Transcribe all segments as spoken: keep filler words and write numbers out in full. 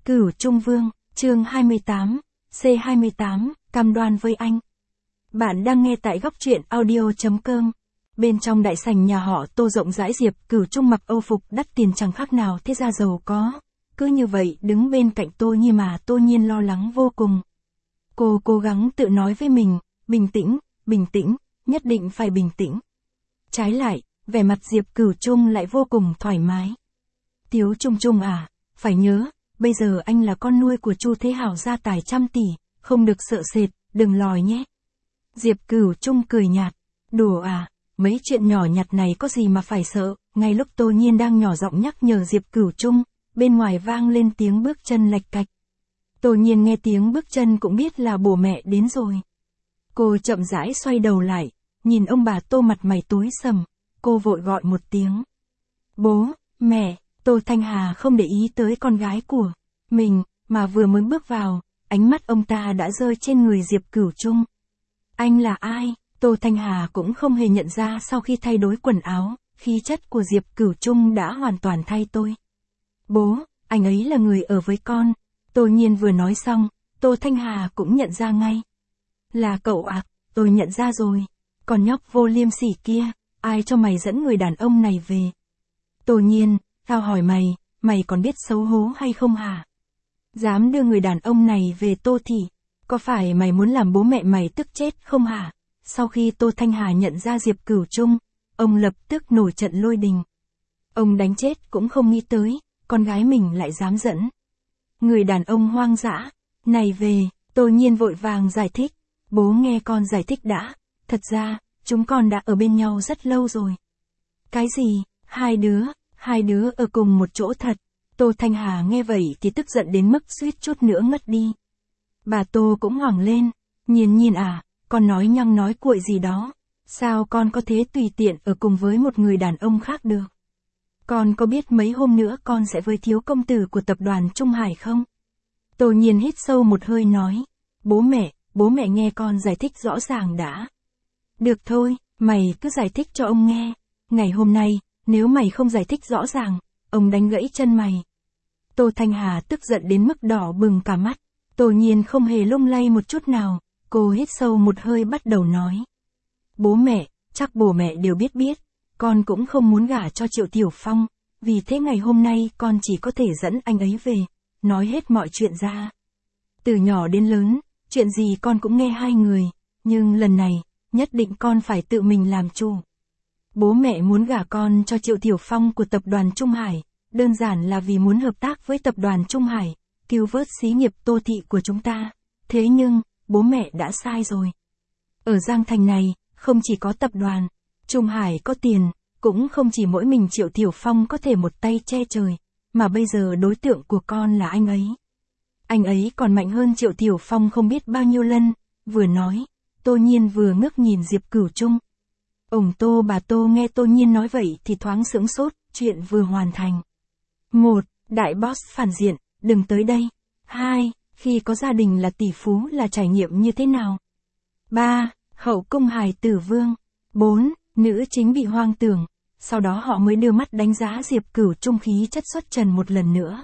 Cửu Trung Vương, chương hai mươi tám, C hai mươi tám, cam đoan với anh. Bạn đang nghe tại góc truyện audio.com. Bên trong đại sảnh nhà họ Tô rộng rãi, Diệp Cửu Trung mặc âu phục đắt tiền chẳng khác nào thế gia giàu có. Cứ như vậy đứng bên cạnh Tô Nhiên mà Tô Nhiên lo lắng vô cùng. Cô cố gắng tự nói với mình, bình tĩnh, bình tĩnh, nhất định phải bình tĩnh. Trái lại, vẻ mặt Diệp Cửu Trung lại vô cùng thoải mái. Tiếu Trung Trung à, phải nhớ, bây giờ anh là con nuôi của Chu Thế Hào gia tài trăm tỷ, không được sợ sệt, đừng lòi nhé. Diệp Cửu Trung cười nhạt, đùa à, mấy chuyện nhỏ nhặt này có gì mà phải sợ. Ngay lúc Tô Nhiên đang nhỏ giọng nhắc nhở Diệp Cửu Trung, bên ngoài vang lên tiếng bước chân lạch cạch. Tô Nhiên nghe tiếng bước chân cũng biết là bố mẹ đến rồi. Cô chậm rãi xoay đầu lại, nhìn ông bà Tô mặt mày tối sầm, cô vội gọi một tiếng. Bố, mẹ. Tô Thanh Hà không để ý tới con gái của mình, mà vừa mới bước vào, ánh mắt ông ta đã rơi trên người Diệp Cửu Trung. Anh là ai? Tô Thanh Hà cũng không hề nhận ra sau khi thay đổi quần áo, khí chất của Diệp Cửu Trung đã hoàn toàn thay tôi. Bố, anh ấy là người ở với con. Tô Nhiên vừa nói xong, Tô Thanh Hà cũng nhận ra ngay. Là cậu à, tôi nhận ra rồi. Còn nhóc vô liêm sỉ kia, ai cho mày dẫn người đàn ông này về? Tô Nhiên, tao hỏi mày, mày còn biết xấu hổ hay không hả? Dám đưa người đàn ông này về Tô Thị, có phải mày muốn làm bố mẹ mày tức chết không hả? Sau khi Tô Thanh Hà nhận ra Diệp Cửu Trung, ông lập tức nổi trận lôi đình. Ông đánh chết cũng không nghĩ tới, con gái mình lại dám dẫn người đàn ông hoang dã này về. Tô Nhiên vội vàng giải thích, bố nghe con giải thích đã, thật ra, chúng con đã ở bên nhau rất lâu rồi. Cái gì, hai đứa? Hai đứa ở cùng một chỗ thật. Tô Thanh Hà nghe vậy thì tức giận đến mức suýt chút nữa ngất đi. Bà Tô cũng hoảng lên, Nhiên Nhiên à, con nói nhăng nói cuội gì đó, sao con có thể tùy tiện ở cùng với một người đàn ông khác được? Con có biết mấy hôm nữa con sẽ với thiếu công tử của tập đoàn Trung Hải không? Tô Nhiên hít sâu một hơi nói, bố mẹ, bố mẹ nghe con giải thích rõ ràng đã. Được thôi, mày cứ giải thích cho ông nghe. Ngày hôm nay, nếu mày không giải thích rõ ràng, ông đánh gãy chân mày. Tô Thanh Hà tức giận đến mức đỏ bừng cả mắt. Tô Nhiên không hề lung lay một chút nào, cô hít sâu một hơi bắt đầu nói. Bố mẹ, chắc bố mẹ đều biết biết, con cũng không muốn gả cho Triệu Tiểu Phong, vì thế ngày hôm nay con chỉ có thể dẫn anh ấy về, nói hết mọi chuyện ra. Từ nhỏ đến lớn, chuyện gì con cũng nghe hai người, nhưng lần này, nhất định con phải tự mình làm chủ. Bố mẹ muốn gả con cho Triệu Tiểu Phong của tập đoàn Trung Hải, đơn giản là vì muốn hợp tác với tập đoàn Trung Hải, cứu vớt xí nghiệp Tô Thị của chúng ta. Thế nhưng, bố mẹ đã sai rồi. Ở Giang Thành này, không chỉ có tập đoàn Trung Hải có tiền, cũng không chỉ mỗi mình Triệu Tiểu Phong có thể một tay che trời, mà bây giờ đối tượng của con là anh ấy. Anh ấy còn mạnh hơn Triệu Tiểu Phong không biết bao nhiêu lần. Vừa nói, Tô Nhiên vừa ngước nhìn Diệp Cửu Trung. Ông Tô bà Tô nghe Tô Nhiên nói vậy thì thoáng sững sốt, chuyện vừa hoàn thành. Một, đại boss phản diện, đừng tới đây. Hai, khi có gia đình là tỷ phú là trải nghiệm như thế nào? Ba, hậu cung hài tử vương. Bốn, nữ chính bị hoang tưởng. Sau đó họ mới đưa mắt đánh giá Diệp Cửu Trung khí chất xuất trần một lần nữa.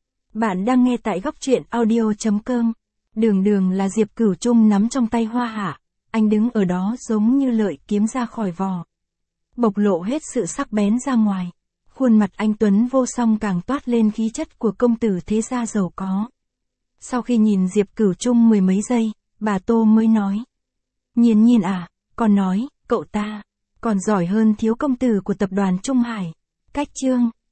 Bạn đang nghe tại góc truyện audio.com. Đường đường là Diệp Cửu Trung nắm trong tay hoa hạ. Anh đứng ở đó giống như lợi kiếm ra khỏi vỏ, bộc lộ hết sự sắc bén ra ngoài. Khuôn mặt anh tuấn vô song càng toát lên khí chất của công tử thế gia giàu có. Sau khi nhìn Diệp Cửu Trung mười mấy giây, bà Tô mới nói. Nhiên Nhiên à, con nói, cậu ta còn giỏi hơn thiếu công tử của tập đoàn Trung Hải. Cách chương